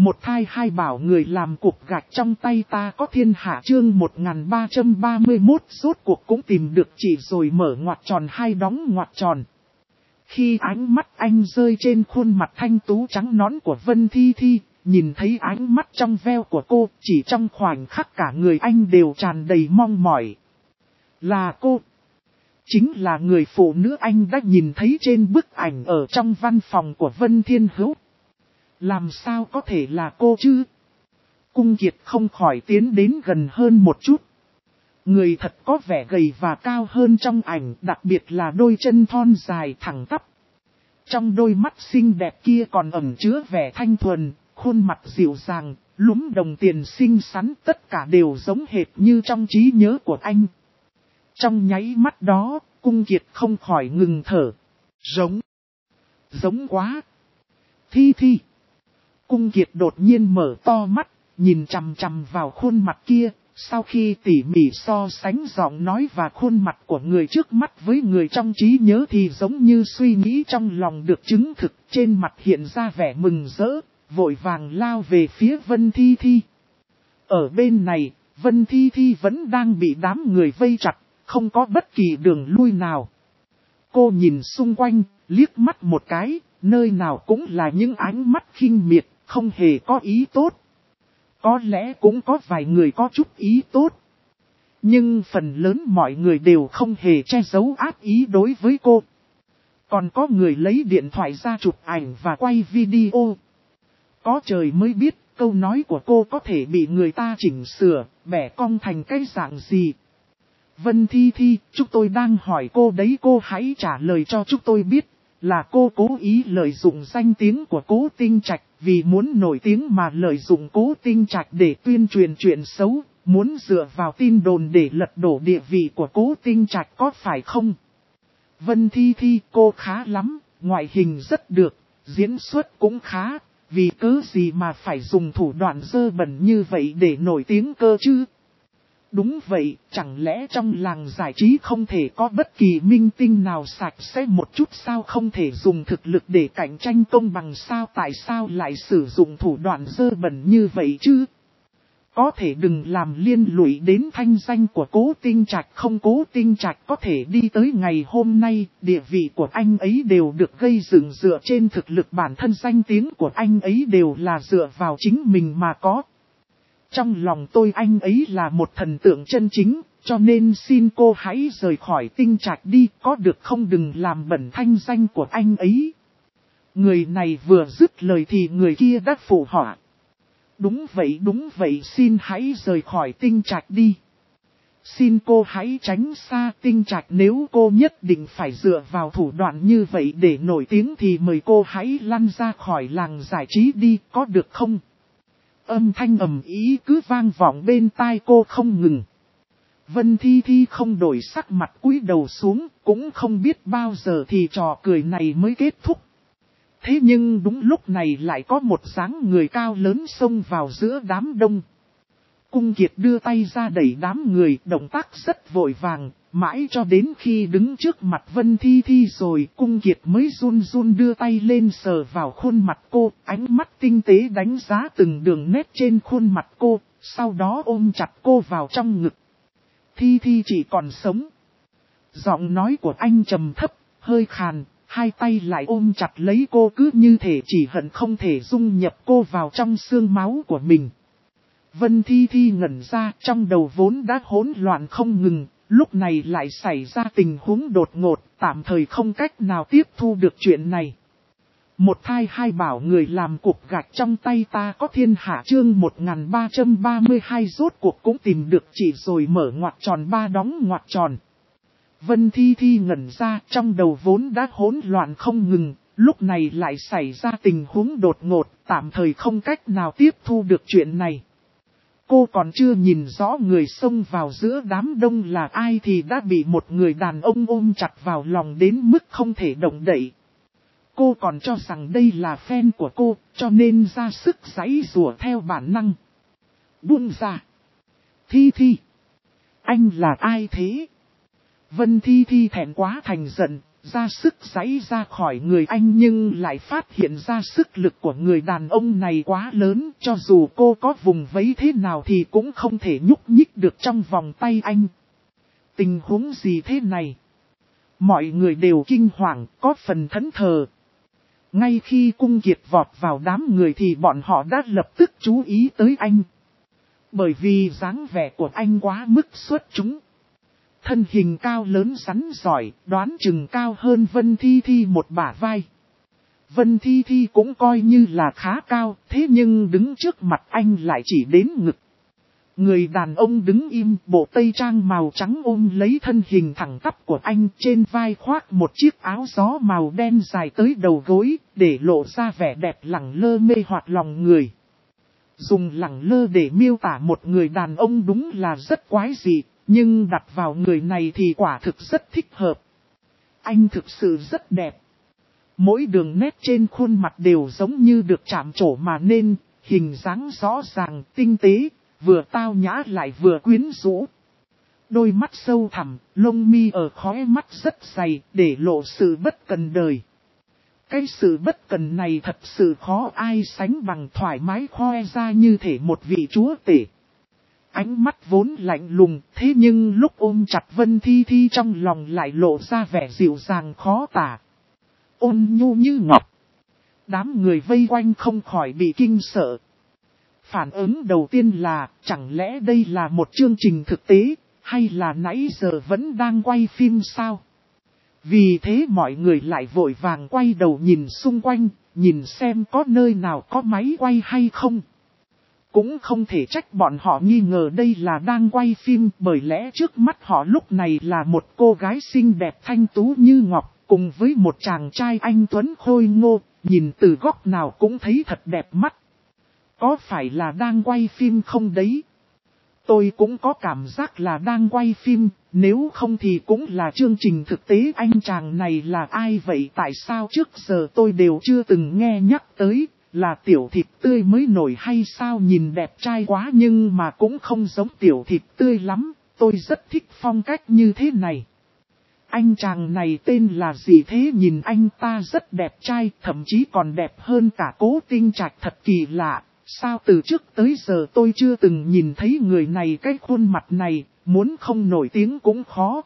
Một thai hai bảo người làm cục gạch trong tay ta có thiên hạ chương 1331 rốt cuộc cũng tìm được chị rồi mở ngoặc tròn hai đóng ngoặc tròn. Khi ánh mắt anh rơi trên khuôn mặt thanh tú trắng nõn của Vân Thi Thi, nhìn thấy ánh mắt trong veo của cô, chỉ trong khoảnh khắc cả người anh đều tràn đầy mong mỏi. Là cô. Chính là người phụ nữ anh đã nhìn thấy trên bức ảnh ở trong văn phòng của Vân Thiên Hữu. Làm sao có thể là cô chứ? Cung Kiệt không khỏi tiến đến gần hơn một chút. Người thật có vẻ gầy và cao hơn trong ảnh, đặc biệt là đôi chân thon dài thẳng tắp. Trong đôi mắt xinh đẹp kia còn ẩn chứa vẻ thanh thuần, khuôn mặt dịu dàng, lúm đồng tiền xinh xắn, tất cả đều giống hệt như trong trí nhớ của anh. Trong nháy mắt đó, Cung Kiệt không khỏi ngừng thở. Giống quá. Thi Thi. Cung Kiệt đột nhiên mở to mắt, nhìn chằm chằm vào khuôn mặt kia, sau khi tỉ mỉ so sánh giọng nói và khuôn mặt của người trước mắt với người trong trí nhớ thì giống như suy nghĩ trong lòng được chứng thực, trên mặt hiện ra vẻ mừng rỡ, vội vàng lao về phía Vân Thi Thi. Ở bên này, Vân Thi Thi vẫn đang bị đám người vây chặt, không có bất kỳ đường lui nào. Cô nhìn xung quanh, liếc mắt một cái, nơi nào cũng là những ánh mắt khinh miệt, không hề có ý tốt. Có lẽ cũng có vài người có chút ý tốt. Nhưng phần lớn mọi người đều không hề che giấu ác ý đối với cô. Còn có người lấy điện thoại ra chụp ảnh và quay video. Có trời mới biết câu nói của cô có thể bị người ta chỉnh sửa, bẻ cong thành cái dạng gì. Vân Thi Thi, chúng tôi đang hỏi cô đấy, cô hãy trả lời cho chúng tôi biết. Là cô cố ý lợi dụng danh tiếng của Cố Tinh Trạch, vì muốn nổi tiếng mà lợi dụng Cố Tinh Trạch để tuyên truyền chuyện xấu, muốn dựa vào tin đồn để lật đổ địa vị của Cố Tinh Trạch, có phải không? Vân Thi Thi, cô khá lắm, ngoại hình rất được, diễn xuất cũng khá, vì cớ gì mà phải dùng thủ đoạn dơ bẩn như vậy để nổi tiếng cơ chứ? Đúng vậy, chẳng lẽ trong làng giải trí không thể có bất kỳ minh tinh nào sạch sẽ một chút sao, không thể dùng thực lực để cạnh tranh công bằng sao, tại sao lại sử dụng thủ đoạn dơ bẩn như vậy chứ? Có thể đừng làm liên lụy đến thanh danh của Cố Tinh Trạch không? Cố Tinh Trạch có thể đi tới ngày hôm nay, địa vị của anh ấy đều được gây dựng dựa trên thực lực bản thân, danh tiếng của anh ấy đều là dựa vào chính mình mà có. Trong lòng tôi anh ấy là một thần tượng chân chính, cho nên xin cô hãy rời khỏi Tinh Trạch đi, có được không, đừng làm bẩn thanh danh của anh ấy. Người này vừa dứt lời thì người kia đã phụ họa. Đúng vậy, xin hãy rời khỏi Tinh Trạch đi. Xin cô hãy tránh xa Tinh Trạch, nếu cô nhất định phải dựa vào thủ đoạn như vậy để nổi tiếng thì mời cô hãy lăn ra khỏi làng giải trí đi, có được không? Âm thanh ầm ĩ cứ vang vọng bên tai cô không ngừng. Vân Thi Thi không đổi sắc mặt, cúi đầu xuống, cũng không biết bao giờ thì trò cười này mới kết thúc. Thế nhưng đúng lúc này lại có một dáng người cao lớn xông vào giữa đám đông. Cung Kiệt đưa tay ra đẩy đám người, động tác rất vội vàng, mãi cho đến khi đứng trước mặt Vân Thi Thi rồi, Cung Kiệt mới run run đưa tay lên sờ vào khuôn mặt cô, ánh mắt tinh tế đánh giá từng đường nét trên khuôn mặt cô, sau đó ôm chặt cô vào trong ngực. Thi Thi chỉ còn sống. Giọng nói của anh trầm thấp, hơi khàn, hai tay lại ôm chặt lấy cô, cứ như thể chỉ hận không thể dung nhập cô vào trong xương máu của mình. Vân Thi Thi ngẩn ra, trong đầu vốn đã hỗn loạn không ngừng, lúc này lại xảy ra tình huống đột ngột, tạm thời không cách nào tiếp thu được chuyện này. Một thai hai bảo người làm cục gạch trong tay ta có thiên hạ chương 1332 rốt cuộc cũng tìm được chị rồi mở ngoặc tròn ba đóng ngoặc tròn. Vân Thi Thi ngẩn ra, trong đầu vốn đã hỗn loạn không ngừng, lúc này lại xảy ra tình huống đột ngột, tạm thời không cách nào tiếp thu được chuyện này. Cô còn chưa nhìn rõ người xông vào giữa đám đông là ai thì đã bị một người đàn ông ôm chặt vào lòng đến mức không thể động đậy. Cô còn cho rằng đây là fan của cô, cho nên ra sức giãy giụa theo bản năng. Buông ra. Thi Thi. Anh là ai thế? Vân Thi Thi thẹn quá thành giận, ra sức giãy ra khỏi người anh nhưng lại phát hiện ra sức lực của người đàn ông này quá lớn, cho dù cô có vùng vẫy thế nào thì cũng không thể nhúc nhích được trong vòng tay anh. Tình huống gì thế này? Mọi người đều kinh hoàng, có phần thẫn thờ. Ngay khi Cung Kiệt vọt vào đám người thì bọn họ đã lập tức chú ý tới anh. Bởi vì dáng vẻ của anh quá mức xuất chúng. Thân hình cao lớn rắn giỏi, đoán chừng cao hơn Vân Thi Thi một bả vai. Vân Thi Thi cũng coi như là khá cao, thế nhưng đứng trước mặt anh lại chỉ đến ngực. Người đàn ông đứng im, bộ tây trang màu trắng ôm lấy thân hình thẳng tắp của anh, trên vai khoác một chiếc áo gió màu đen dài tới đầu gối, để lộ ra vẻ đẹp lẳng lơ mê hoặc lòng người. Dùng lẳng lơ để miêu tả một người đàn ông đúng là rất quái dị, nhưng đặt vào người này thì quả thực rất thích hợp. Anh thực sự rất đẹp. Mỗi đường nét trên khuôn mặt đều giống như được chạm trổ mà nên, hình dáng rõ ràng, tinh tế, vừa tao nhã lại vừa quyến rũ. Đôi mắt sâu thẳm, lông mi ở khóe mắt rất dày, để lộ sự bất cần đời. Cái sự bất cần này thật sự khó ai sánh bằng, thoải mái khoe ra như thể một vị chúa tể. Ánh mắt vốn lạnh lùng, thế nhưng lúc ôm chặt Vân Thi Thi trong lòng lại lộ ra vẻ dịu dàng khó tả. Ôn nhu như ngọc. Đám người vây quanh không khỏi bị kinh sợ. Phản ứng đầu tiên là, chẳng lẽ đây là một chương trình thực tế, hay là nãy giờ vẫn đang quay phim sao? Vì thế mọi người lại vội vàng quay đầu nhìn xung quanh, nhìn xem có nơi nào có máy quay hay không. Cũng không thể trách bọn họ nghi ngờ đây là đang quay phim, bởi lẽ trước mắt họ lúc này là một cô gái xinh đẹp thanh tú như ngọc, cùng với một chàng trai anh tuấn khôi ngô, nhìn từ góc nào cũng thấy thật đẹp mắt. Có phải là đang quay phim không đấy? Tôi cũng có cảm giác là đang quay phim, nếu không thì cũng là chương trình thực tế. Anh chàng này là ai vậy? Tại sao trước giờ tôi đều chưa từng nghe nhắc tới, là Tiểu Thịt Tươi mới nổi hay sao? Nhìn đẹp trai quá nhưng mà cũng không giống Tiểu Thịt Tươi lắm, tôi rất thích phong cách như thế này. Anh chàng này tên là gì thế? Nhìn anh ta rất đẹp trai, thậm chí còn đẹp hơn cả Cố Tinh Trạch, thật kỳ lạ. Sao từ trước tới giờ tôi chưa từng nhìn thấy người này, cái khuôn mặt này, muốn không nổi tiếng cũng khó.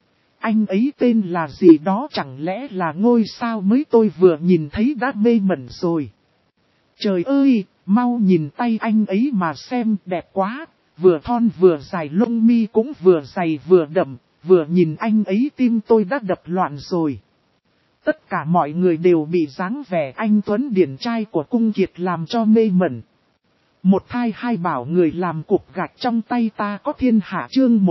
Anh ấy tên là gì đó, chẳng lẽ là ngôi sao mới tôi vừa nhìn thấy đã mê mẩn rồi. Trời ơi, mau nhìn tay anh ấy mà xem, đẹp quá, vừa thon vừa dài, lông mi cũng vừa dày vừa đậm, vừa nhìn anh ấy tim tôi đã đập loạn rồi. Tất cả mọi người đều bị dáng vẻ anh tuấn điển trai của Cung Kiệt làm cho mê mẩn. Một thai hai bảo người làm cục gạch trong tay ta có thiên hạ, chương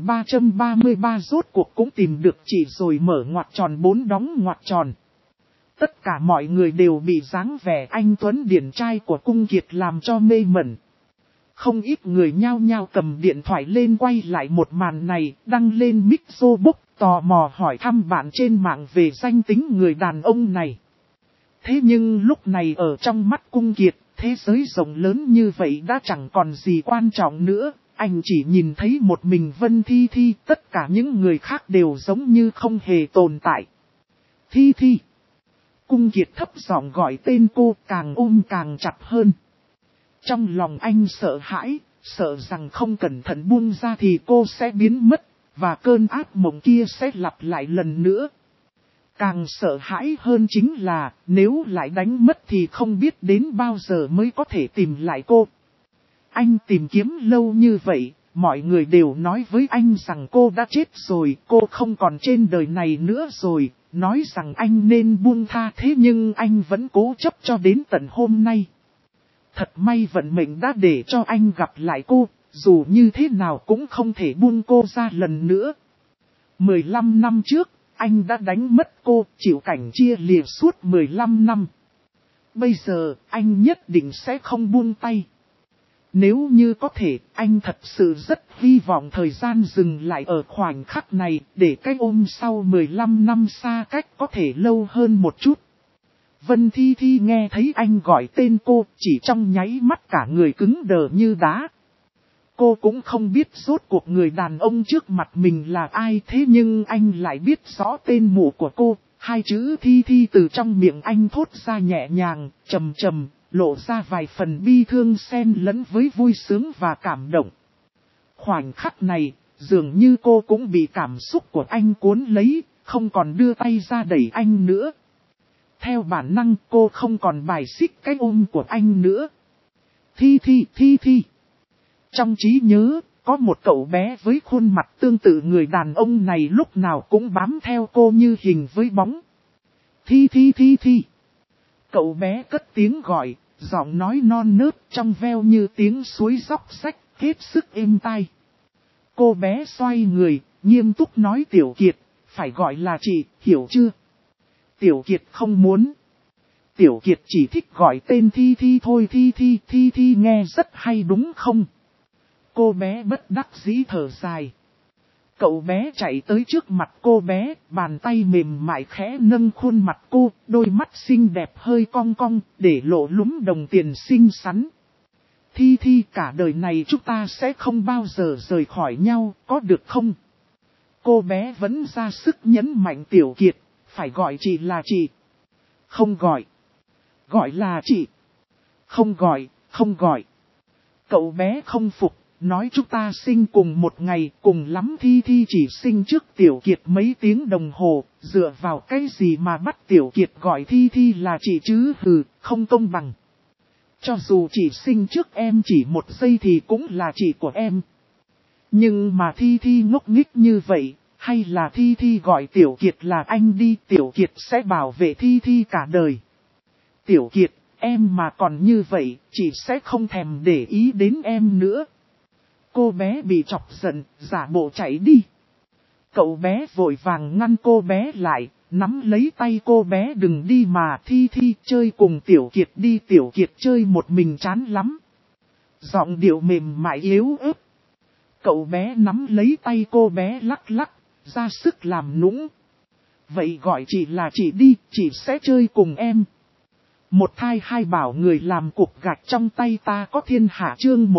1333 rốt cuộc cũng tìm được chỉ rồi, mở ngoặc tròn 4 đóng ngoặc tròn. Tất cả mọi người đều bị dáng vẻ anh tuấn điển trai của Cung Kiệt làm cho mê mẩn. Không ít người nhao nhao cầm điện thoại lên quay lại một màn này, đăng lên Mixobook, tò mò hỏi thăm bạn trên mạng về danh tính người đàn ông này. Thế nhưng lúc này ở trong mắt Cung Kiệt, thế giới rộng lớn như vậy đã chẳng còn gì quan trọng nữa, anh chỉ nhìn thấy một mình Vân Thi Thi, tất cả những người khác đều giống như không hề tồn tại. Thi Thi. Cung Kiệt thấp giọng gọi tên cô, càng ôm càng chặt hơn. Trong lòng anh sợ hãi, sợ rằng không cẩn thận buông ra thì cô sẽ biến mất, và cơn ác mộng kia sẽ lặp lại lần nữa. Càng sợ hãi hơn chính là, nếu lại đánh mất thì không biết đến bao giờ mới có thể tìm lại cô. Anh tìm kiếm lâu như vậy, mọi người đều nói với anh rằng cô đã chết rồi, cô không còn trên đời này nữa rồi, nói rằng anh nên buông tha, thế nhưng anh vẫn cố chấp cho đến tận hôm nay. Thật may vận mệnh đã để cho anh gặp lại cô, dù như thế nào cũng không thể buông cô ra lần nữa. 15 năm trước, anh đã đánh mất cô, chịu cảnh chia lìa suốt 15 năm. Bây giờ, anh nhất định sẽ không buông tay. Nếu như có thể, anh thật sự rất hy vọng thời gian dừng lại ở khoảnh khắc này, để cái ôm sau 15 năm xa cách có thể lâu hơn một chút. Vân Thi Thi nghe thấy anh gọi tên cô, chỉ trong nháy mắt cả người cứng đờ như đá. Cô cũng không biết rốt cuộc người đàn ông trước mặt mình là ai, thế nhưng anh lại biết rõ tên mụ của cô. Hai chữ Thi Thi từ trong miệng anh thốt ra nhẹ nhàng, trầm trầm, lộ ra vài phần bi thương xen lẫn với vui sướng và cảm động. Khoảnh khắc này, dường như cô cũng bị cảm xúc của anh cuốn lấy, không còn đưa tay ra đẩy anh nữa. Theo bản năng cô không còn bài xích cái ôm của anh nữa. Thi Thi, Thi Thi. Trong trí nhớ, có một cậu bé với khuôn mặt tương tự người đàn ông này lúc nào cũng bám theo cô như hình với bóng. Thi Thi, Thi Thi. Cậu bé cất tiếng gọi, giọng nói non nớt trong veo như tiếng suối róc rách, hết sức êm tai. Cô bé xoay người, nghiêm túc nói Tiểu Kiệt, phải gọi là chị, hiểu chưa? Tiểu Kiệt không muốn. Tiểu Kiệt chỉ thích gọi tên Thi Thi thôi. Thi Thi, Thi Thi nghe rất hay đúng không? Cô bé bất đắc dĩ thở dài. Cậu bé chạy tới trước mặt cô bé, bàn tay mềm mại khẽ nâng khuôn mặt cô, đôi mắt xinh đẹp hơi cong cong, để lộ lúm đồng tiền xinh xắn. Thi Thi, cả đời này chúng ta sẽ không bao giờ rời khỏi nhau, có được không? Cô bé vẫn ra sức nhấn mạnh Tiểu Kiệt, phải gọi chị là chị. Không gọi. Gọi là chị. Không gọi, không gọi. Cậu bé không phục, nói chúng ta sinh cùng một ngày, cùng lắm Thi Thi chỉ sinh trước Tiểu Kiệt mấy tiếng đồng hồ, dựa vào cái gì mà bắt Tiểu Kiệt gọi Thi Thi là chị chứ, hừ, không công bằng. Cho dù chỉ sinh trước em chỉ một giây thì cũng là chị của em. Nhưng mà Thi Thi ngốc nghếch như vậy, hay là Thi Thi gọi Tiểu Kiệt là anh đi, Tiểu Kiệt sẽ bảo vệ Thi Thi cả đời. Tiểu Kiệt, em mà còn như vậy, chị sẽ không thèm để ý đến em nữa. Cô bé bị chọc giận, giả bộ chạy đi. Cậu bé vội vàng ngăn cô bé lại, nắm lấy tay cô bé đừng đi mà. Thi Thi chơi cùng Tiểu Kiệt đi, Tiểu Kiệt chơi một mình chán lắm. Giọng điệu mềm mại yếu ớt. Cậu bé nắm lấy tay cô bé lắc lắc, ra sức làm nũng. Vậy gọi chị là chị đi, chị sẽ chơi cùng em. Một thai hai bảo người làm cục gạch trong tay ta có thiên hạ chương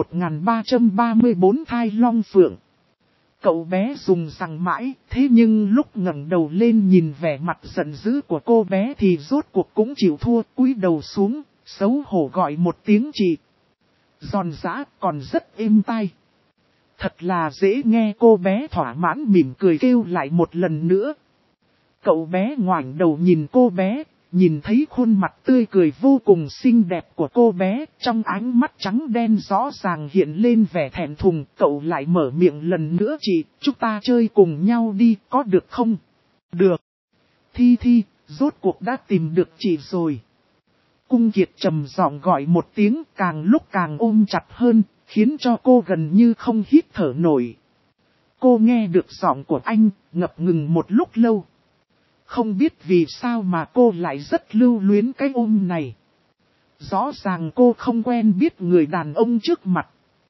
1334 thai long phượng. Cậu bé dùng rằng mãi, thế nhưng lúc ngẩng đầu lên nhìn vẻ mặt giận dữ của cô bé thì rốt cuộc cũng chịu thua, cúi đầu xuống, xấu hổ gọi một tiếng chị. Giòn giã còn rất êm tai. Thật là dễ nghe, cô bé thỏa mãn mỉm cười kêu lại một lần nữa. Cậu bé ngoảnh đầu nhìn cô bé. Nhìn thấy khuôn mặt tươi cười vô cùng xinh đẹp của cô bé, trong ánh mắt trắng đen rõ ràng hiện lên vẻ thẹn thùng, cậu lại mở miệng lần nữa chị, chúng ta chơi cùng nhau đi, có được không? Được. Thi Thi, rốt cuộc đã tìm được chị rồi. Cung Kiệt trầm giọng gọi một tiếng càng lúc càng ôm chặt hơn, khiến cho cô gần như không hít thở nổi. Cô nghe được giọng của anh, ngập ngừng một lúc lâu. Không biết vì sao mà cô lại rất lưu luyến cái ôm này. Rõ ràng cô không quen biết người đàn ông trước mặt.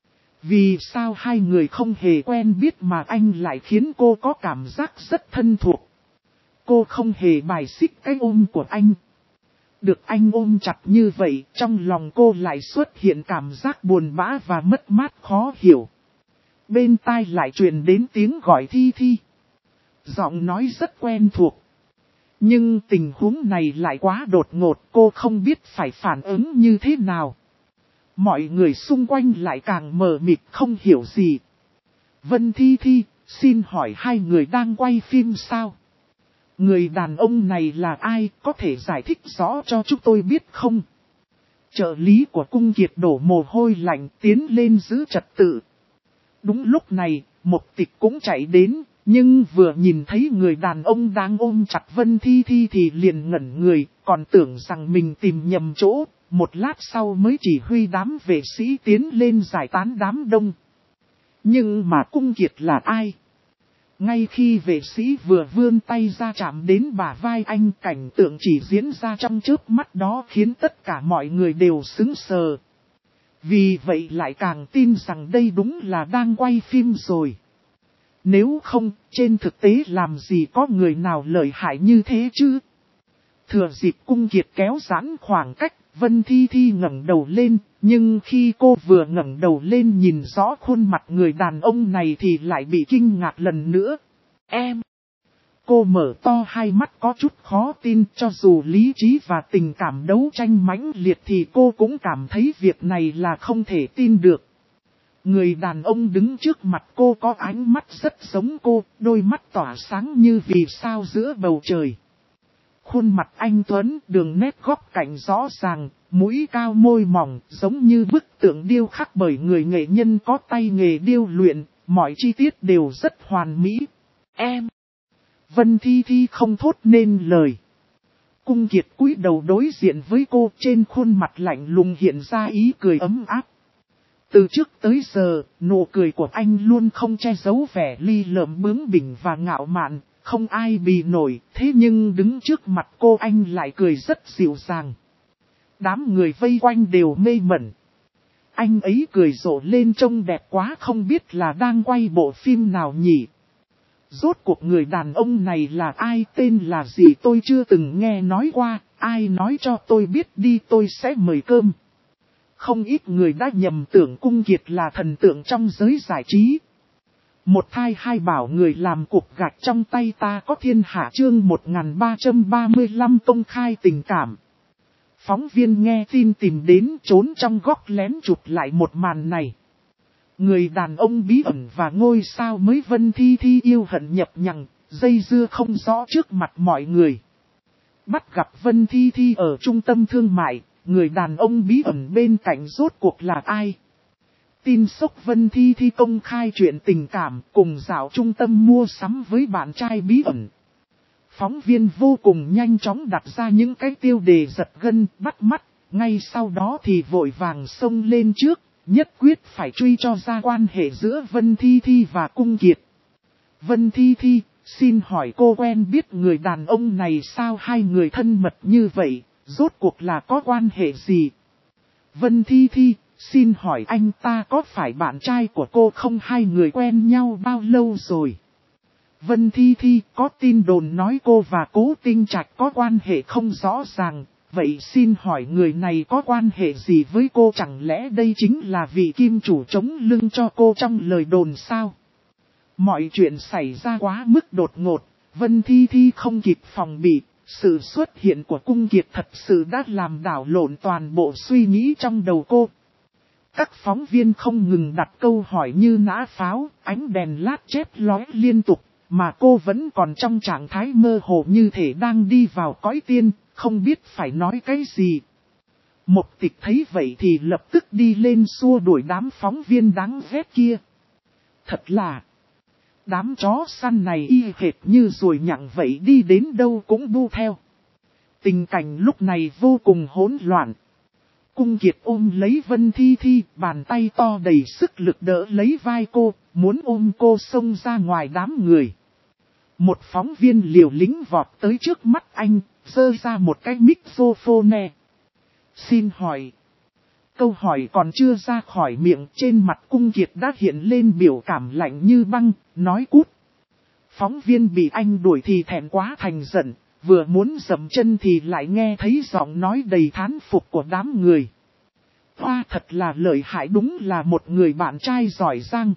Vì sao hai người không hề quen biết mà anh lại khiến cô có cảm giác rất thân thuộc. Cô không hề bài xích cái ôm của anh. Được anh ôm chặt như vậy, trong lòng cô lại xuất hiện cảm giác buồn bã và mất mát khó hiểu. Bên tai lại truyền đến tiếng gọi Thi Thi. Giọng nói rất quen thuộc. Nhưng tình huống này lại quá đột ngột, cô không biết phải phản ứng như thế nào. Mọi người xung quanh lại càng mờ mịt không hiểu gì. Vân Thi Thi, xin hỏi hai người đang quay phim sao? Người đàn ông này là ai, có thể giải thích rõ cho chúng tôi biết không? Trợ lý của Cung Kiệt đổ mồ hôi lạnh tiến lên giữ trật tự. Đúng lúc này, Mộc Tịch cũng chạy đến. Nhưng vừa nhìn thấy người đàn ông đang ôm chặt Vân Thi Thi thì liền ngẩn người, còn tưởng rằng mình tìm nhầm chỗ, một lát sau mới chỉ huy đám vệ sĩ tiến lên giải tán đám đông. Nhưng mà Cung Kiệt là ai? Ngay khi vệ sĩ vừa vươn tay ra chạm đến bả vai anh, cảnh tượng chỉ diễn ra trong chớp mắt đó khiến tất cả mọi người đều sững sờ. Vì vậy lại càng tin rằng đây đúng là đang quay phim rồi. Nếu không, trên thực tế làm gì có người nào lợi hại như thế chứ? Thừa dịp Cung Kiệt kéo giãn khoảng cách, Vân Thi Thi ngẩng đầu lên, nhưng khi cô vừa ngẩng đầu lên nhìn rõ khuôn mặt người đàn ông này thì lại bị kinh ngạc lần nữa. Em! Cô mở to hai mắt có chút khó tin, cho dù lý trí và tình cảm đấu tranh mãnh liệt thì cô cũng cảm thấy việc này là không thể tin được. Người đàn ông đứng trước mặt cô có ánh mắt rất giống cô, đôi mắt tỏa sáng như vì sao giữa bầu trời. Khuôn mặt anh tuấn, đường nét góc cạnh rõ ràng, mũi cao môi mỏng, giống như bức tượng điêu khắc bởi người nghệ nhân có tay nghề điêu luyện, mọi chi tiết đều rất hoàn mỹ. Em! Vân Thi Thi không thốt nên lời. Cung Kiệt cúi đầu đối diện với cô, trên khuôn mặt lạnh lùng hiện ra ý cười ấm áp. Từ trước tới giờ, nụ cười của anh luôn không che giấu vẻ ly lợm bướng bỉnh và ngạo mạn, không ai bì nổi, thế nhưng đứng trước mặt cô anh lại cười rất dịu dàng. Đám người vây quanh đều mê mẩn. Anh ấy cười rộ lên trông đẹp quá, không biết là đang quay bộ phim nào nhỉ. Rốt cuộc người đàn ông này là ai, tên là gì tôi chưa từng nghe nói qua, ai nói cho tôi biết đi tôi sẽ mời cơm. Không ít người đã nhầm tưởng Cung Kiệt là thần tượng trong giới giải trí. Một thai hai bảo người làm cục gạch trong tay ta có thiên hạ chương 1335 công khai tình cảm. Phóng viên nghe tin tìm đến trốn trong góc lén chụp lại một màn này. Người đàn ông bí ẩn và ngôi sao mới Vân Thi Thi yêu hận nhập nhằng, dây dưa không rõ trước mặt mọi người. Bắt gặp Vân Thi Thi ở trung tâm thương mại, người đàn ông bí ẩn bên cạnh rốt cuộc là ai? Tin sốc Vân Thi Thi công khai chuyện tình cảm cùng dạo trung tâm mua sắm với bạn trai bí ẩn. Phóng viên vô cùng nhanh chóng đặt ra những cái tiêu đề giật gân bắt mắt, ngay sau đó thì vội vàng xông lên trước, nhất quyết phải truy cho ra quan hệ giữa Vân Thi Thi và Cung Kiệt. Vân Thi Thi, xin hỏi cô quen biết người đàn ông này sao, hai người thân mật như vậy, rốt cuộc là có quan hệ gì? Vân Thi Thi, xin hỏi anh ta có phải bạn trai của cô không, hai người quen nhau bao lâu rồi? Vân Thi Thi, có tin đồn nói cô và Cố Tinh Trạch có quan hệ không rõ ràng, vậy xin hỏi người này có quan hệ gì với cô, chẳng lẽ đây chính là vị kim chủ chống lưng cho cô trong lời đồn sao? Mọi chuyện xảy ra quá mức đột ngột, Vân Thi Thi không kịp phòng bị, sự xuất hiện của Cung Kiệt thật sự đã làm đảo lộn toàn bộ suy nghĩ trong đầu cô. Các phóng viên không ngừng đặt câu hỏi như nã pháo, ánh đèn lát chép lóe liên tục, mà cô vẫn còn trong trạng thái mơ hồ như thể đang đi vào cõi tiên, không biết phải nói cái gì. Mộc Tịch thấy vậy thì lập tức đi lên xua đuổi đám phóng viên đáng ghét kia. Thật là, đám chó săn này y hệt như ruồi nhặng vậy, đi đến đâu cũng bu theo. Tình cảnh lúc này vô cùng hỗn loạn. Cung Kiệt ôm lấy Vân Thi Thi, bàn tay to đầy sức lực đỡ lấy vai cô, muốn ôm cô xông ra ngoài đám người. Một phóng viên liều lĩnh vọt tới trước mắt anh, giơ ra một cái microphone. Xin hỏi. Câu hỏi còn chưa ra khỏi miệng, trên mặt Cung Kiệt đã hiện lên biểu cảm lạnh như băng, nói cút. Phóng viên bị anh đuổi thì thẹn quá thành giận, vừa muốn dậm chân thì lại nghe thấy giọng nói đầy thán phục của đám người. Hoa thật là lợi hại, đúng là một người bạn trai giỏi giang.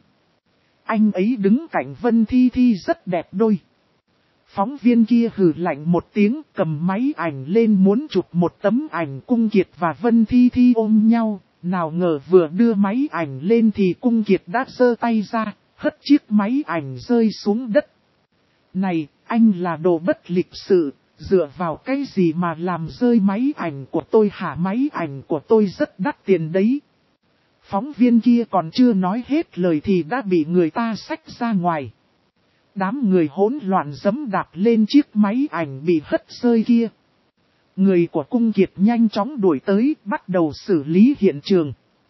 Anh ấy đứng cạnh Vân Thi Thi rất đẹp đôi. Phóng viên kia hừ lạnh một tiếng, cầm máy ảnh lên muốn chụp một tấm ảnh Cung Kiệt và Vân Thi Thi ôm nhau. Nào ngờ vừa đưa máy ảnh lên thì Cung Kiệt đã giơ tay ra, hất chiếc máy ảnh rơi xuống đất. Này, anh là đồ bất lịch sự, dựa vào cái gì mà làm rơi máy ảnh của tôi hả? Máy ảnh của tôi rất đắt tiền đấy. Phóng viên kia còn chưa nói hết lời thì đã bị người ta xách ra ngoài. Đám người hỗn loạn giẫm đạp lên chiếc máy ảnh bị hất rơi kia. Người của Cung Kiệt nhanh chóng đuổi tới, bắt đầu xử lý hiện trường.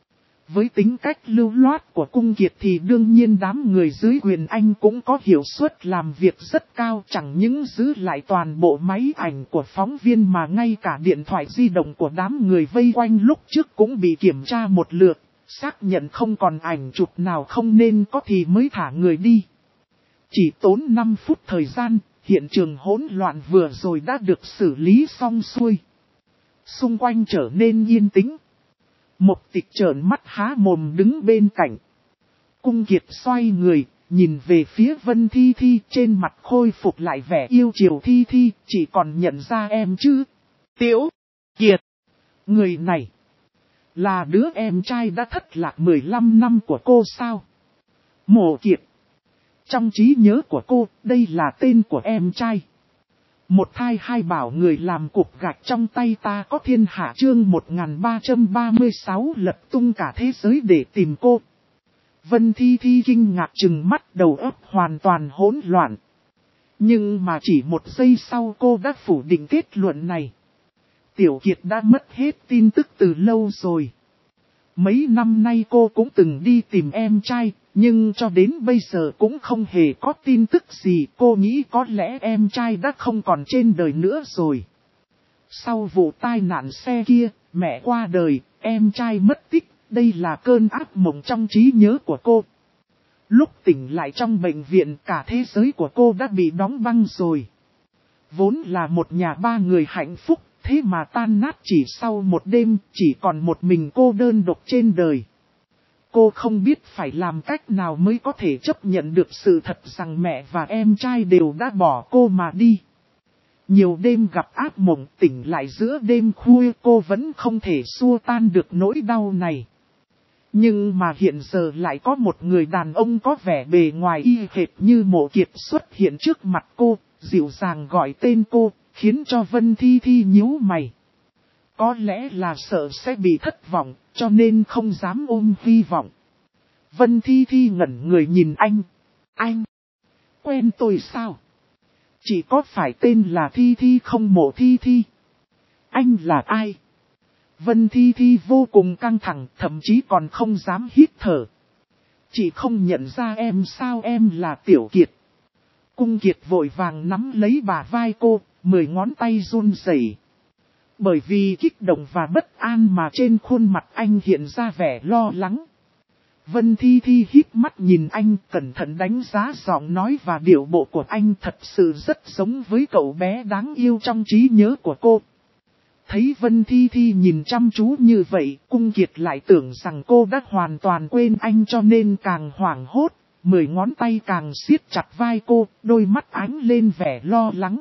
Với tính cách lưu loát của Cung Kiệt thì đương nhiên đám người dưới quyền anh cũng có hiệu suất làm việc rất cao, chẳng những giữ lại toàn bộ máy ảnh của phóng viên mà ngay cả điện thoại di động của đám người vây quanh lúc trước cũng bị kiểm tra một lượt, xác nhận không còn ảnh chụp nào không nên có thì mới thả người đi. Chỉ tốn 5 phút thời gian, hiện trường hỗn loạn vừa rồi đã được xử lý xong xuôi. Xung quanh trở nên yên tĩnh. Mộc Tịch trợn mắt há mồm đứng bên cạnh. Cung Kiệt xoay người, nhìn về phía Vân Thi Thi, trên mặt khôi phục lại vẻ yêu chiều. Thi Thi, chỉ còn nhận ra em chứ? Tiểu Kiệt, người này là đứa em trai đã thất lạc 15 năm của cô sao? Mộ Kiệt, trong trí nhớ của cô, đây là tên của em trai. Một thai hai bảo người làm cục gạch trong tay ta có thiên hạ. Chương 1336 lật tung cả thế giới để tìm cô. Vân Thi Thi kinh ngạc trừng mắt, đầu óc hoàn toàn hỗn loạn. Nhưng mà chỉ một giây sau cô đã phủ định kết luận này. Tiểu Kiệt đã mất hết tin tức từ lâu rồi. Mấy năm nay cô cũng từng đi tìm em trai, nhưng cho đến bây giờ cũng không hề có tin tức gì. Cô nghĩ có lẽ em trai đã không còn trên đời nữa rồi. Sau vụ tai nạn xe kia, mẹ qua đời, em trai mất tích. Đây là cơn ác mộng trong trí nhớ của cô. Lúc tỉnh lại trong bệnh viện, cả thế giới của cô đã bị đóng băng rồi. Vốn là một nhà ba người hạnh phúc, thế mà tan nát chỉ sau một đêm, chỉ còn một mình cô đơn độc trên đời. Cô không biết phải làm cách nào mới có thể chấp nhận được sự thật rằng mẹ và em trai đều đã bỏ cô mà đi. Nhiều đêm gặp ác mộng, tỉnh lại giữa đêm khuya, cô vẫn không thể xua tan được nỗi đau này. Nhưng mà hiện giờ lại có một người đàn ông có vẻ bề ngoài y hệt như Mộ Kiệt xuất hiện trước mặt cô, dịu dàng gọi tên cô, khiến cho Vân Thi Thi nhíu mày. Có lẽ là sợ sẽ bị thất vọng, cho nên không dám ôm hy vọng. Vân Thi Thi ngẩn người nhìn anh. Anh quen tôi sao? Chỉ có phải tên là Thi Thi không Mộ Thi Thi? Anh là ai? Vân Thi Thi vô cùng căng thẳng, thậm chí còn không dám hít thở. Chị không nhận ra em sao? Em là Tiểu Kiệt. Cung Kiệt vội vàng nắm lấy bả vai cô, 10 ngón tay run rẩy. Bởi vì kích động và bất an mà trên khuôn mặt anh hiện ra vẻ lo lắng. Vân Thi Thi híp mắt nhìn anh, cẩn thận đánh giá giọng nói và điệu bộ của anh, thật sự rất giống với cậu bé đáng yêu trong trí nhớ của cô. Thấy Vân Thi Thi nhìn chăm chú như vậy, Cung Kiệt lại tưởng rằng cô đã hoàn toàn quên anh, cho nên càng hoảng hốt, 10 ngón tay càng siết chặt vai cô, đôi mắt ánh lên vẻ lo lắng.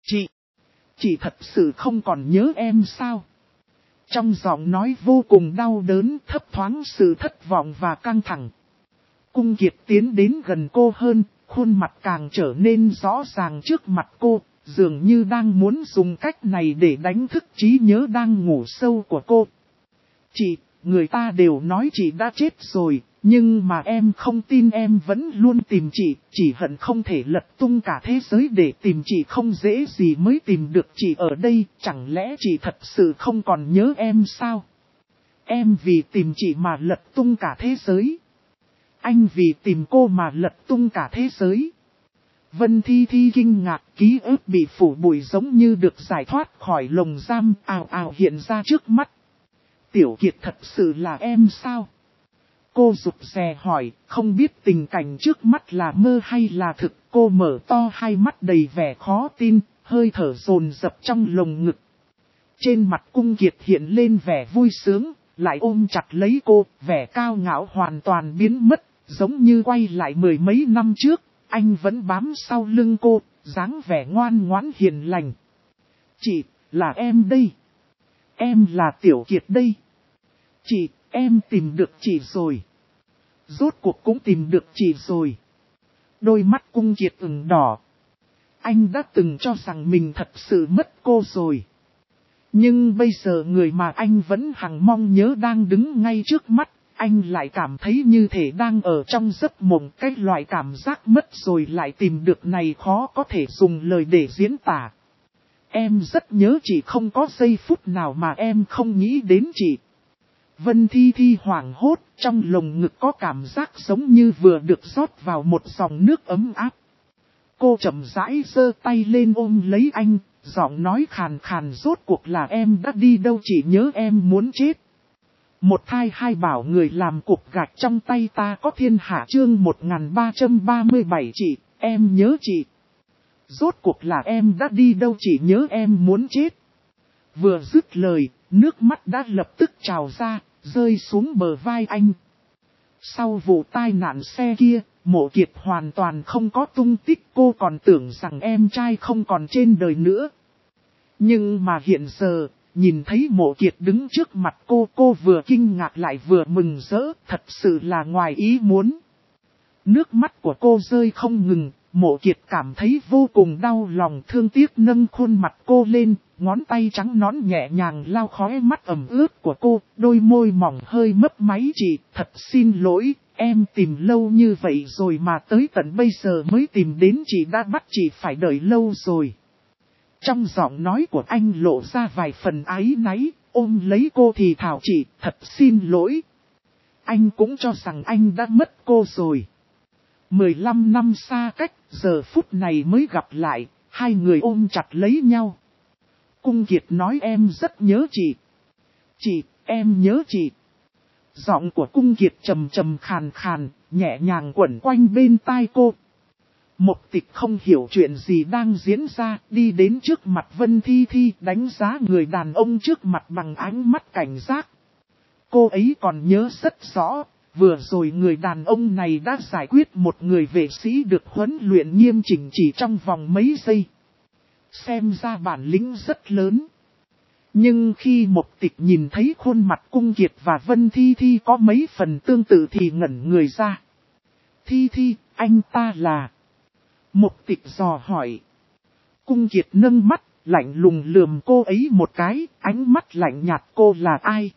Chị thật sự không còn nhớ em sao? Trong giọng nói vô cùng đau đớn, thấp thoáng sự thất vọng và căng thẳng. Cung Kiệt tiến đến gần cô hơn, khuôn mặt càng trở nên rõ ràng trước mặt cô, dường như đang muốn dùng cách này để đánh thức trí nhớ đang ngủ sâu của cô. Chị, người ta đều nói chị đã chết rồi, nhưng mà em không tin, em vẫn luôn tìm chị, chỉ hận không thể lật tung cả thế giới để tìm chị, không dễ gì mới tìm được chị ở đây, chẳng lẽ chị thật sự không còn nhớ em sao? Em vì tìm chị mà lật tung cả thế giới. Anh vì tìm cô mà lật tung cả thế giới. Vân Thi Thi kinh ngạc, ký ức bị phủ bụi giống như được giải thoát khỏi lồng giam, ào ào hiện ra trước mắt. Tiểu Kiệt thật sự là em sao? Cô rụt rè hỏi, không biết tình cảnh trước mắt là mơ hay là thực. Cô mở to hai mắt đầy vẻ khó tin, hơi thở dồn dập trong lồng ngực. Trên mặt Cung Kiệt hiện lên vẻ vui sướng, lại ôm chặt lấy cô, vẻ cao ngạo hoàn toàn biến mất, giống như quay lại 10 mấy năm trước. Anh vẫn bám sau lưng cô, dáng vẻ ngoan ngoãn hiền lành. Chị, là em đây. Em là Tiểu Kiệt đây. Chị, em tìm được chị rồi. Rốt cuộc cũng tìm được chị rồi. Đôi mắt Cung Kiệt ửng đỏ. Anh đã từng cho rằng mình thật sự mất cô rồi. Nhưng bây giờ người mà anh vẫn hằng mong nhớ đang đứng ngay trước mắt. Anh lại cảm thấy như thể đang ở trong giấc mộng. Cái loại cảm giác mất rồi lại tìm được này khó có thể dùng lời để diễn tả. Em rất nhớ chị, không có giây phút nào mà em không nghĩ đến chị. Vân Thi Thi hoảng hốt, trong lồng ngực có cảm giác giống như vừa được rót vào một dòng nước ấm áp. Cô chậm rãi giơ tay lên ôm lấy anh, giọng nói khàn khàn, rốt cuộc là em đã đi đâu, chị nhớ em muốn chết. Một thai hai bảo người làm cục gạch trong tay ta có thiên hạ. Chương 1337 chị, em nhớ chị. Rốt cuộc là em đã đi đâu, chị nhớ em muốn chết. Vừa dứt lời, nước mắt đã lập tức trào ra, rơi xuống bờ vai anh. Sau vụ tai nạn xe kia, Mộ Kiệt hoàn toàn không có tung tích, cô còn tưởng rằng em trai không còn trên đời nữa. Nhưng mà hiện giờ, nhìn thấy Mộ Kiệt đứng trước mặt cô vừa kinh ngạc lại vừa mừng rỡ, thật sự là ngoài ý muốn. Nước mắt của cô rơi không ngừng, Mộ Kiệt cảm thấy vô cùng đau lòng, thương tiếc nâng khuôn mặt cô lên, ngón tay trắng nõn nhẹ nhàng lau khóe mắt ẩm ướt của cô, đôi môi mỏng hơi mấp máy. Chị, thật xin lỗi, em tìm lâu như vậy rồi mà tới tận bây giờ mới tìm đến, chị đã bắt chị phải đợi lâu rồi. Trong giọng nói của anh lộ ra vài phần áy náy, ôm lấy cô thì thào, chị, thật xin lỗi. Anh cũng cho rằng anh đã mất cô rồi. 15 năm xa cách, giờ phút này mới gặp lại, hai người ôm chặt lấy nhau. Cung Kiệt nói em rất nhớ chị. Chị, em nhớ chị. Giọng của Cung Kiệt trầm trầm khàn khàn, nhẹ nhàng quẩn quanh bên tai cô. Mộc Tịch không hiểu chuyện gì đang diễn ra, đi đến trước mặt Vân Thi Thi, đánh giá người đàn ông trước mặt bằng ánh mắt cảnh giác. Cô ấy còn nhớ rất rõ, vừa rồi người đàn ông này đã giải quyết một người vệ sĩ được huấn luyện nghiêm chỉnh chỉ trong vòng mấy giây. Xem ra bản lĩnh rất lớn. Nhưng khi Mộc Tịch nhìn thấy khuôn mặt Cung Kiệt và Vân Thi Thi có mấy phần tương tự thì ngẩn người ra. Thi Thi, anh ta là... Mộc Tịch dò hỏi. Cung Kiệt nâng mắt, lạnh lùng lườm cô ấy một cái, ánh mắt lạnh nhạt, cô là ai?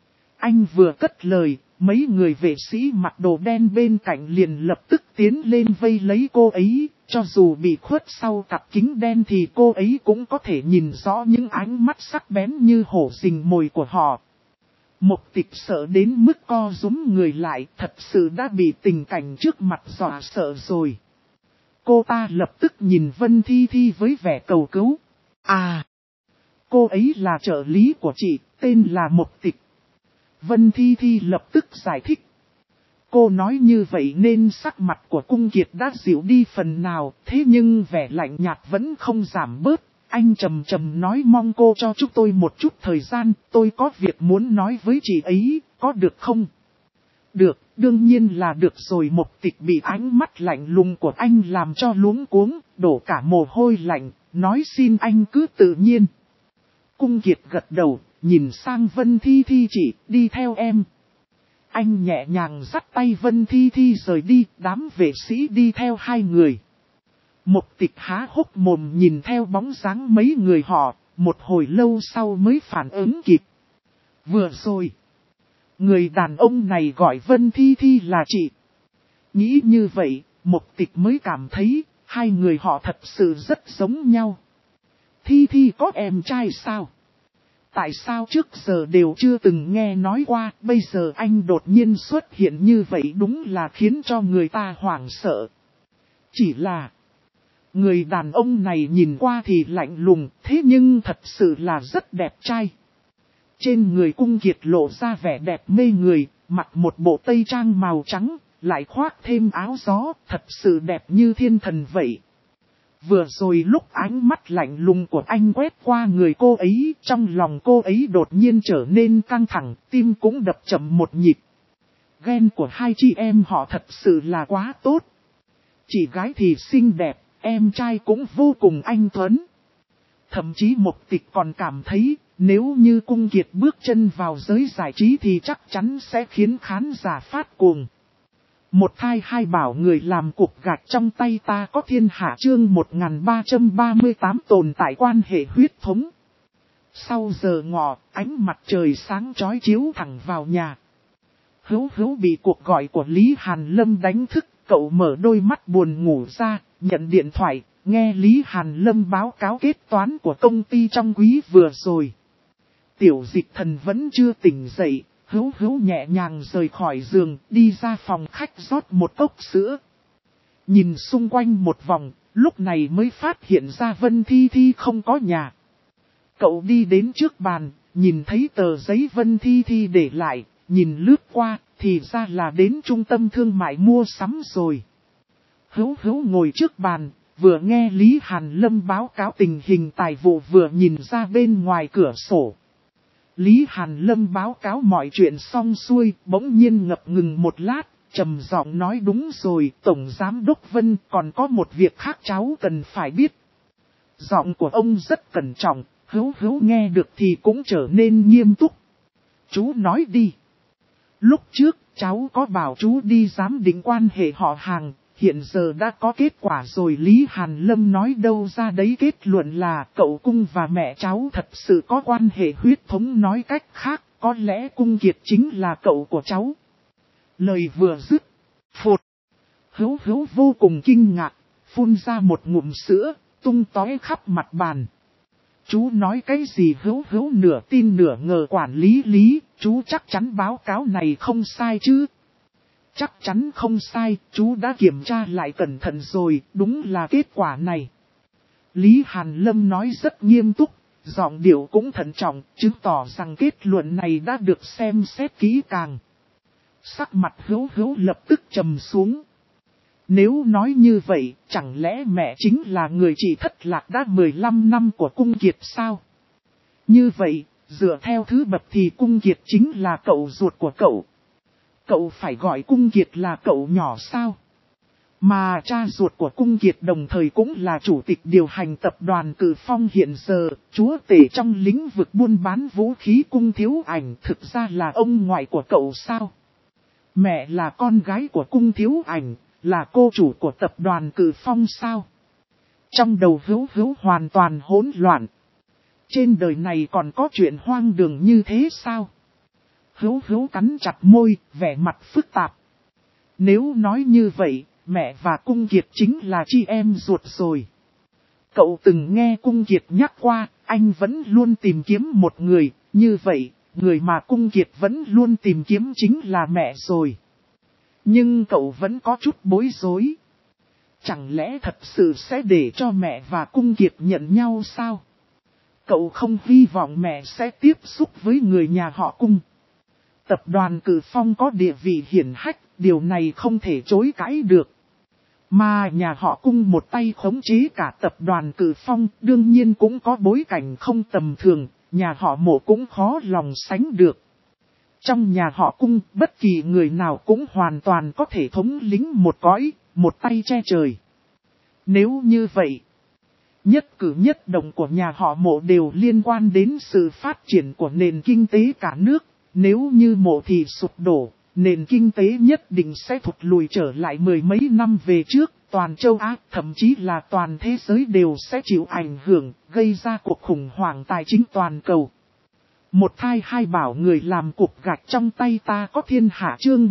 Anh vừa cất lời, mấy người vệ sĩ mặc đồ đen bên cạnh liền lập tức tiến lên vây lấy cô ấy, cho dù bị khuất sau cặp kính đen thì cô ấy cũng có thể nhìn rõ những ánh mắt sắc bén như hổ rình mồi của họ. Mộc Tịch sợ đến mức co rúm người lại, thật sự đã bị tình cảnh trước mặt dọa sợ rồi. Cô ta lập tức nhìn Vân Thi Thi với vẻ cầu cứu. À, cô ấy là trợ lý của chị, tên là Mộc Tịch. Vân Thi Thi lập tức giải thích. Cô nói như vậy nên sắc mặt của Cung Kiệt đã dịu đi phần nào, thế nhưng vẻ lạnh nhạt vẫn không giảm bớt. Anh trầm trầm nói, mong cô cho chúng tôi một chút thời gian, tôi có việc muốn nói với chị ấy, có được không? Được, đương nhiên là được rồi. Mộc Tịch bị ánh mắt lạnh lùng của anh làm cho luống cuống, đổ cả mồ hôi lạnh, nói xin anh cứ tự nhiên. Cung Kiệt gật đầu, nhìn sang Vân Thi Thi, chị, đi theo em. Anh nhẹ nhàng dắt tay Vân Thi Thi rời đi, đám vệ sĩ đi theo hai người. Mộc Tịch há hốc mồm nhìn theo bóng dáng mấy người họ, một hồi lâu sau mới phản ứng kịp. Vừa rồi, người đàn ông này gọi Vân Thi Thi là chị. Nghĩ như vậy, Mộc Tịch mới cảm thấy, hai người họ thật sự rất giống nhau. Thi Thi có em trai sao? Tại sao trước giờ đều chưa từng nghe nói qua, bây giờ anh đột nhiên xuất hiện như vậy đúng là khiến cho người ta hoảng sợ. Chỉ là, người đàn ông này nhìn qua thì lạnh lùng, thế nhưng thật sự là rất đẹp trai. Trên người Cung Kiệt lộ ra vẻ đẹp mê người, mặc một bộ tây trang màu trắng, lại khoác thêm áo gió, thật sự đẹp như thiên thần vậy. Vừa rồi lúc ánh mắt lạnh lùng của anh quét qua người cô ấy, trong lòng cô ấy đột nhiên trở nên căng thẳng, tim cũng đập chậm một nhịp. Ghen của hai chị em họ thật sự là quá tốt. Chị gái thì xinh đẹp, em trai cũng vô cùng anh tuấn. Thậm chí Mộc Tịch còn cảm thấy, nếu như Cung Kiệt bước chân vào giới giải trí thì chắc chắn sẽ khiến khán giả phát cuồng. Một thai hai bảo người làm cục gạch trong tay ta có thiên hạ, chương 1338 tồn tại quan hệ huyết thống. Sau giờ ngọ, ánh mặt trời sáng chói chiếu thẳng vào nhà. Hữu bị cuộc gọi của Lý Hàn Lâm đánh thức, cậu mở đôi mắt buồn ngủ ra, nhận điện thoại, nghe Lý Hàn Lâm báo cáo kết toán của công ty trong quý vừa rồi. Tiểu Dịch Thần vẫn chưa tỉnh dậy. Hữu nhẹ nhàng rời khỏi giường, đi ra phòng khách rót một cốc sữa. Nhìn xung quanh một vòng, lúc này mới phát hiện ra Vân Thi Thi không có nhà. Cậu đi đến trước bàn, nhìn thấy tờ giấy Vân Thi Thi để lại, nhìn lướt qua, thì ra là đến trung tâm thương mại mua sắm rồi. Hữu ngồi trước bàn, vừa nghe Lý Hàn Lâm báo cáo tình hình tài vụ vừa nhìn ra bên ngoài cửa sổ. Lý Hàn Lâm báo cáo mọi chuyện xong xuôi, bỗng nhiên ngập ngừng một lát, trầm giọng nói đúng rồi, Tổng Giám Đốc Vân còn có một việc khác cháu cần phải biết. Giọng của ông rất cẩn trọng, Hữu nghe được thì cũng trở nên nghiêm túc. Chú nói đi. Lúc trước cháu có bảo chú đi giám định quan hệ họ hàng, hiện giờ đã có kết quả rồi. Lý Hàn Lâm nói đâu ra đấy kết luận là cậu Cung và mẹ cháu thật sự có quan hệ huyết thống, nói cách khác, có lẽ Cung Kiệt chính là cậu của cháu. Lời vừa dứt, phụt. Hữu vô cùng kinh ngạc, phun ra một ngụm sữa, tung tóe khắp mặt bàn. Chú nói cái gì? Hữu nửa tin nửa ngờ. Quản lý, chú chắc chắn báo cáo này không sai chứ? Chắc chắn không sai, chú đã kiểm tra lại cẩn thận rồi, đúng là kết quả này. Lý Hàn Lâm nói rất nghiêm túc, giọng điệu cũng thận trọng, chứng tỏ rằng kết luận này đã được xem xét kỹ càng. Sắc mặt Hữu lập tức trầm xuống. Nếu nói như vậy, chẳng lẽ mẹ chính là người chị thất lạc đã 15 năm của Cung Kiệt sao? Như vậy, dựa theo thứ bậc thì Cung Kiệt chính là cậu ruột của cậu. Cậu phải gọi Cung Kiệt là cậu nhỏ sao? Mà cha ruột của Cung Kiệt đồng thời cũng là chủ tịch điều hành tập đoàn Cử Phong hiện giờ, chúa tể trong lĩnh vực buôn bán vũ khí Cung Thiếu Ảnh, thực ra là ông ngoại của cậu sao? Mẹ là con gái của Cung Thiếu Ảnh, là cô chủ của tập đoàn Cử Phong sao? Trong đầu Hữu hoàn toàn hỗn loạn. Trên đời này còn có chuyện hoang đường như thế sao? Hữu cắn chặt môi, vẻ mặt phức tạp. Nếu nói như vậy, mẹ và Cung Kiệt chính là chị em ruột rồi. Cậu từng nghe Cung Kiệt nhắc qua, anh vẫn luôn tìm kiếm một người, như vậy, người mà Cung Kiệt vẫn luôn tìm kiếm chính là mẹ rồi. Nhưng cậu vẫn có chút bối rối. Chẳng lẽ thật sự sẽ để cho mẹ và Cung Kiệt nhận nhau sao? Cậu không hy vọng mẹ sẽ tiếp xúc với người nhà họ Cung. Tập đoàn Cử Phong có địa vị hiển hách, điều này không thể chối cãi được. Mà nhà họ Cung một tay khống chế cả tập đoàn Cử Phong, đương nhiên cũng có bối cảnh không tầm thường, nhà họ Mộ cũng khó lòng sánh được. Trong nhà họ Cung, bất kỳ người nào cũng hoàn toàn có thể thống lĩnh một cõi, một tay che trời. Nếu như vậy, nhất cử nhất động của nhà họ Mộ đều liên quan đến sự phát triển của nền kinh tế cả nước. Nếu như Mộ thì sụp đổ, nền kinh tế nhất định sẽ thụt lùi trở lại mười mấy năm về trước. Toàn châu Á, thậm chí là toàn thế giới đều sẽ chịu ảnh hưởng, gây ra cuộc khủng hoảng tài chính toàn cầu. Một thai hai bảo người làm cục gạch trong tay ta có thiên hạ. Chương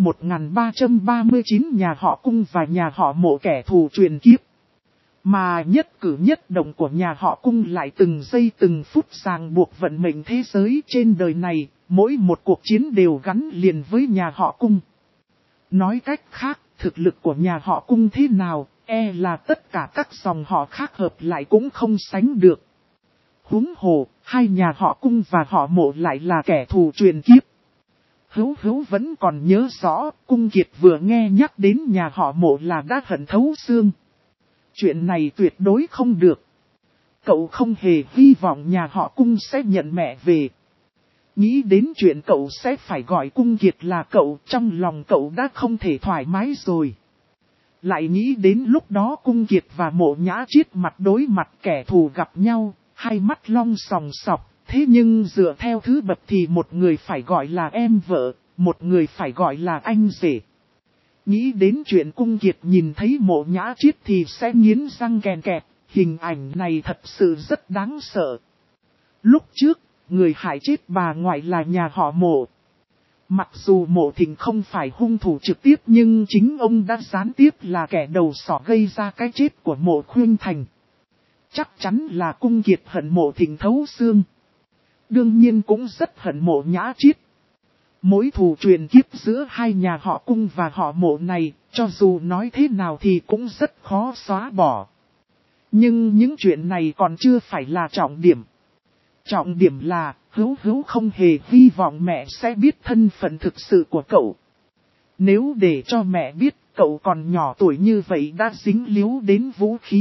1339 nhà họ Cung và nhà họ Mộ kẻ thù truyền kiếp. Mà nhất cử nhất động của nhà họ Cung lại từng giây từng phút ràng buộc vận mệnh thế giới trên đời này, mỗi một cuộc chiến đều gắn liền với nhà họ Cung. Nói cách khác, thực lực của nhà họ Cung thế nào, là tất cả các dòng họ khác hợp lại cũng không sánh được. Huống hồ, hai nhà họ Cung và họ Mộ lại là kẻ thù truyền kiếp. Hữu vẫn còn nhớ rõ, Cung Kiệt vừa nghe nhắc đến nhà họ Mộ là đã hận thấu xương. Chuyện này tuyệt đối không được. Cậu không hề hy vọng nhà họ Cung sẽ nhận mẹ về. Nghĩ đến chuyện cậu sẽ phải gọi Cung Kiệt là cậu, trong lòng cậu đã không thể thoải mái rồi. Lại nghĩ đến lúc đó Cung Kiệt và Mộ Nhã Chiết mặt đối mặt kẻ thù gặp nhau, hai mắt long sòng sọc, thế nhưng dựa theo thứ bậc thì một người phải gọi là em vợ, một người phải gọi là anh rể. Nghĩ đến chuyện Cung Kiệt nhìn thấy Mộ Nhã Chiết thì sẽ nghiến răng kèn kẹt, hình ảnh này thật sự rất đáng sợ. Lúc trước, người hại chết bà ngoại là nhà họ Mộ. Mặc dù Mộ Thịnh không phải hung thủ trực tiếp nhưng chính ông đã gián tiếp là kẻ đầu sỏ gây ra cái chết của Mộ Khuynh Thành. Chắc chắn là Cung Kiệt hận Mộ Thịnh thấu xương. Đương nhiên cũng rất hận Mộ Nhã Chiết. Mối thù truyền kiếp giữa hai nhà họ Cung và họ Mộ này, cho dù nói thế nào thì cũng rất khó xóa bỏ. Nhưng những chuyện này còn chưa phải là trọng điểm. Trọng điểm là, Hữu không hề hy vọng mẹ sẽ biết thân phận thực sự của cậu. Nếu để cho mẹ biết cậu còn nhỏ tuổi như vậy đã dính líu đến vũ khí,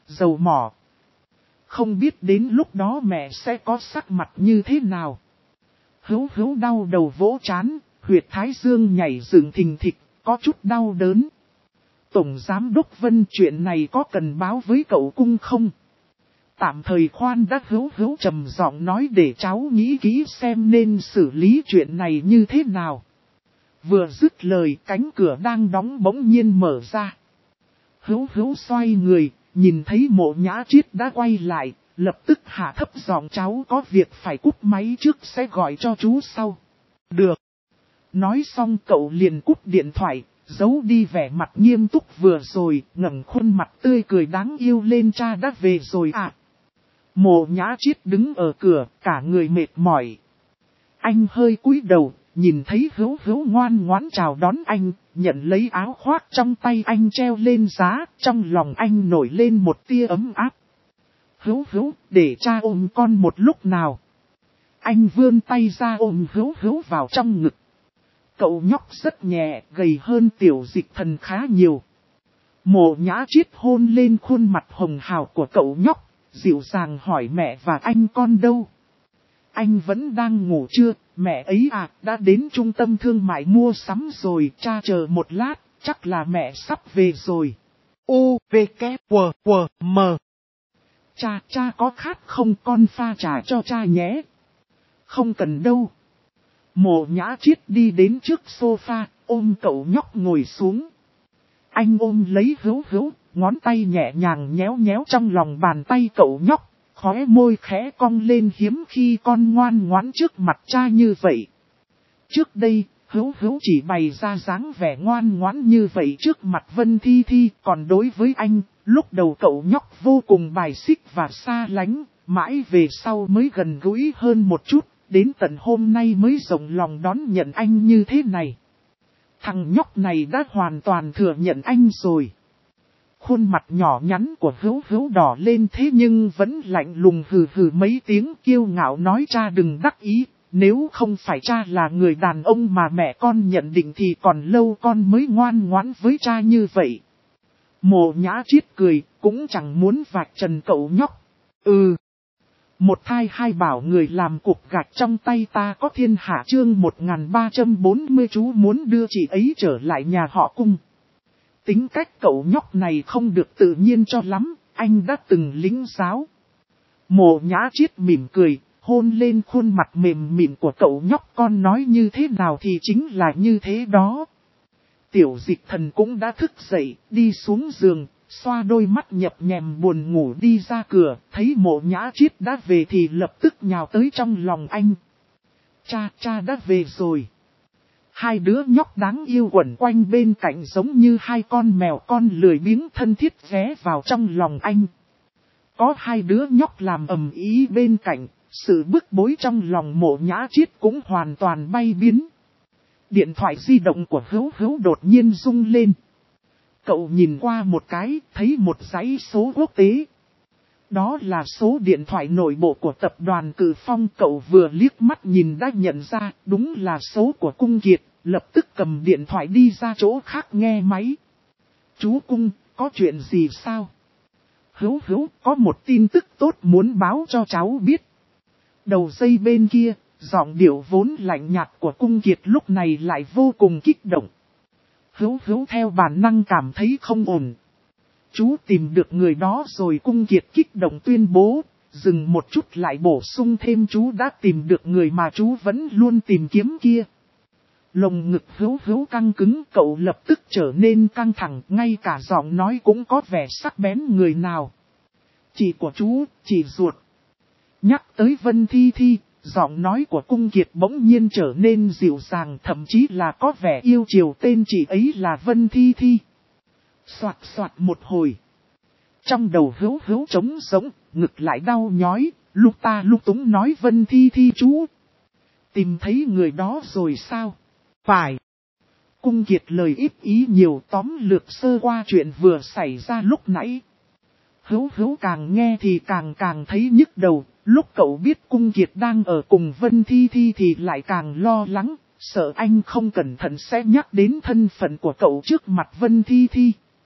dầu mỏ. Không biết đến lúc đó mẹ sẽ có sắc mặt như thế nào. Hữu hữu đau đầu vỗ trán, huyệt thái dương nhảy dựng thình thịch, có chút đau đớn. Tổng giám đốc Vân, chuyện này có cần báo với cậu cung không? Tạm thời khoan đã, hữu hữu trầm giọng nói, để cháu nghĩ kỹ xem nên xử lý chuyện này như thế nào. Vừa dứt lời, cánh cửa đang đóng bỗng nhiên mở ra. Hữu hữu xoay người, nhìn thấy Mộ Nhã Triết đã quay lại, lập tức hạ thấp giọng, cháu có việc phải cúp máy trước, sẽ gọi cho chú sau. Được. Nói xong cậu liền cúp điện thoại, giấu đi vẻ mặt nghiêm túc vừa rồi, ngẩng khuôn mặt tươi cười đáng yêu lên, cha đã về rồi à. Mộ Nhã Triết đứng ở cửa, cả người mệt mỏi. Anh hơi cúi đầu, nhìn thấy hữu hữu ngoan ngoãn chào đón anh, nhận lấy áo khoác trong tay anh treo lên giá, trong lòng anh nổi lên một tia ấm áp. Hữu hữu, để cha ôm con một lúc nào. Anh vươn tay ra ôm hữu hữu vào trong ngực. Cậu nhóc rất nhẹ, gầy hơn Tiểu Dịch Thần khá nhiều. Mộ Nhã Triết hôn lên khuôn mặt hồng hào của cậu nhóc, dịu dàng hỏi, mẹ và anh con đâu? Anh vẫn đang ngủ chưa? Mẹ ấy à, đã đến trung tâm thương mại mua sắm rồi, cha chờ một lát, chắc là mẹ sắp về rồi. U, V, K, W, W, M. Cha có khát không, con pha trà cho cha nhé? Không cần đâu. Mộ Nhã Triết đi đến trước sofa, ôm cậu nhóc ngồi xuống. Anh ôm lấy hữu hữu, ngón tay nhẹ nhàng nhéo nhéo trong lòng bàn tay cậu nhóc, khóe môi khẽ cong lên, hiếm khi con ngoan ngoãn trước mặt cha như vậy. Trước đây, hữu hữu chỉ bày ra dáng vẻ ngoan ngoãn như vậy trước mặt Vân Thi Thi, còn đối với anh, lúc đầu cậu nhóc vô cùng bài xích và xa lánh, mãi về sau mới gần gũi hơn một chút, đến tận hôm nay mới rộng lòng đón nhận anh như thế này. Thằng nhóc này đã hoàn toàn thừa nhận anh rồi. Khuôn mặt nhỏ nhắn của hữu hữu đỏ lên, thế nhưng vẫn lạnh lùng hừ hừ mấy tiếng, kiêu ngạo nói, cha đừng đắc ý, nếu không phải cha là người đàn ông mà mẹ con nhận định thì còn lâu con mới ngoan ngoãn với cha như vậy. Mộ Nhã Triết cười, cũng chẳng muốn vạch trần cậu nhóc. Một thai hai bảo, người làm cục gạch trong tay ta có thiên hạ, chương 1340, chú muốn đưa chị ấy trở lại nhà họ Cung. Tính cách cậu nhóc này không được tự nhiên cho lắm, anh đã từng lĩnh giáo. Mộ Nhã Triết mỉm cười, hôn lên khuôn mặt mềm mịn của cậu nhóc, con nói như thế nào thì chính là như thế đó. Tiểu Dịch Thần cũng đã thức dậy, đi xuống giường, xoa đôi mắt nhập nhèm buồn ngủ đi ra cửa, thấy Mộ Nhã Triết đã về thì lập tức nhào tới trong lòng anh. Cha đã về rồi. Hai đứa nhóc đáng yêu quẩn quanh bên cạnh giống như hai con mèo con lười biếng thân thiết ghé vào trong lòng anh. Có hai đứa nhóc làm ầm ĩ bên cạnh, sự bức bối trong lòng Mộ Nhã Triết cũng hoàn toàn bay biến. Điện thoại di động của hữu hữu đột nhiên rung lên. Cậu nhìn qua một cái, thấy một dãy số quốc tế. Đó là số điện thoại nội bộ của tập đoàn Cử Phong. Cậu vừa liếc mắt nhìn đã nhận ra, đúng là số của Cung Kiệt, lập tức cầm điện thoại đi ra chỗ khác nghe máy. Chú Cung, có chuyện gì sao? Hữu hữu, có một tin tức tốt muốn báo cho cháu biết. Đầu dây bên kia, giọng điệu vốn lạnh nhạt của Cung Kiệt lúc này lại vô cùng kích động. Hữu hữu theo bản năng cảm thấy không ổn. Chú tìm được người đó rồi, Cung Kiệt kích động tuyên bố, dừng một chút lại bổ sung thêm, chú đã tìm được người mà chú vẫn luôn tìm kiếm kia. Lồng ngực hữu hữu căng cứng, cậu lập tức trở nên căng thẳng, ngay cả giọng nói cũng có vẻ sắc bén. Người nào? Chị của chú, chị ruột. Nhắc tới Vân Thi Thi, giọng nói của Cung Kiệt bỗng nhiên trở nên dịu dàng, thậm chí là có vẻ yêu chiều, tên chị ấy là Vân Thi Thi. Soạt soạt một hồi. Trong đầu hữu hữu trống rỗng, ngực lại đau nhói, lúc ta lúc túng nói Vân Thi Thi chú. Tìm thấy người đó rồi sao? Phải. Cung Kiệt lời ít ý nhiều, tóm lược sơ qua chuyện vừa xảy ra lúc nãy. Hữu hữu càng nghe thì càng thấy nhức đầu, lúc cậu biết Cung Kiệt đang ở cùng Vân Thi Thi thì lại càng lo lắng, sợ anh không cẩn thận sẽ nhắc đến thân phận của cậu trước mặt Vân Thi Thi.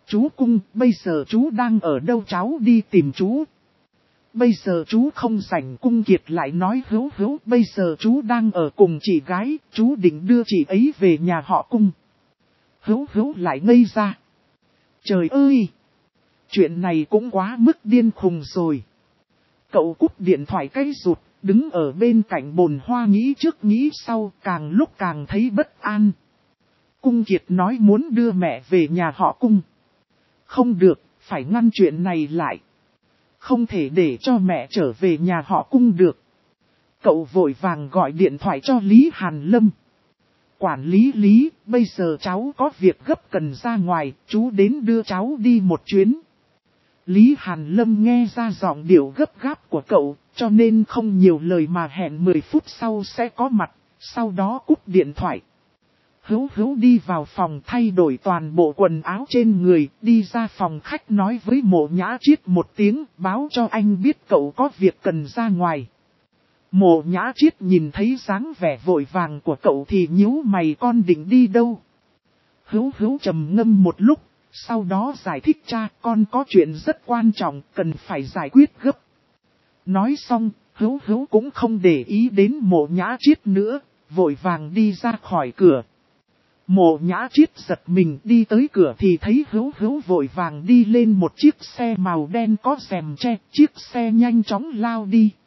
Chú Cung, bây giờ chú đang ở đâu, cháu đi tìm chú. Bây giờ chú không rảnh. Cung Kiệt lại nói Hữu Hữu, bây giờ chú đang ở cùng chị gái, chú định đưa chị ấy về nhà họ Cung. Hữu Hữu lại ngây ra. Trời ơi! Chuyện này cũng quá mức điên khùng rồi. Cậu cúp điện thoại cái rụt, đứng ở bên cạnh bồn hoa nghĩ trước nghĩ sau, càng lúc càng thấy bất an. Cung Kiệt nói muốn đưa mẹ về nhà họ Cung. Không được, phải ngăn chuyện này lại. Không thể để cho mẹ trở về nhà họ Cung được. Cậu vội vàng gọi điện thoại cho Lý Hàn Lâm. Quản lý Lý, bây giờ cháu có việc gấp cần ra ngoài, chú đến đưa cháu đi một chuyến. Lý Hàn Lâm nghe ra giọng điệu gấp gáp của cậu, cho nên không nhiều lời mà hẹn 10 phút sau sẽ có mặt, sau đó cúp điện thoại. Hữu Hữu đi vào phòng thay đổi toàn bộ quần áo trên người, đi ra phòng khách nói với Mộ Nhã Chiết một tiếng, báo cho anh biết cậu có việc cần ra ngoài. Mộ Nhã Chiết nhìn thấy dáng vẻ vội vàng của cậu thì nhíu mày, con định đi đâu? Hữu Hữu trầm ngâm một lúc, sau đó giải thích cha, con có chuyện rất quan trọng, cần phải giải quyết gấp. Nói xong, Hữu Hữu cũng không để ý đến Mộ Nhã Chiết nữa, vội vàng đi ra khỏi cửa. Mộ Nhã Chiết giật mình đi tới cửa thì thấy Hữu Hữu vội vàng đi lên một chiếc xe màu đen có rèm che, chiếc xe nhanh chóng lao đi.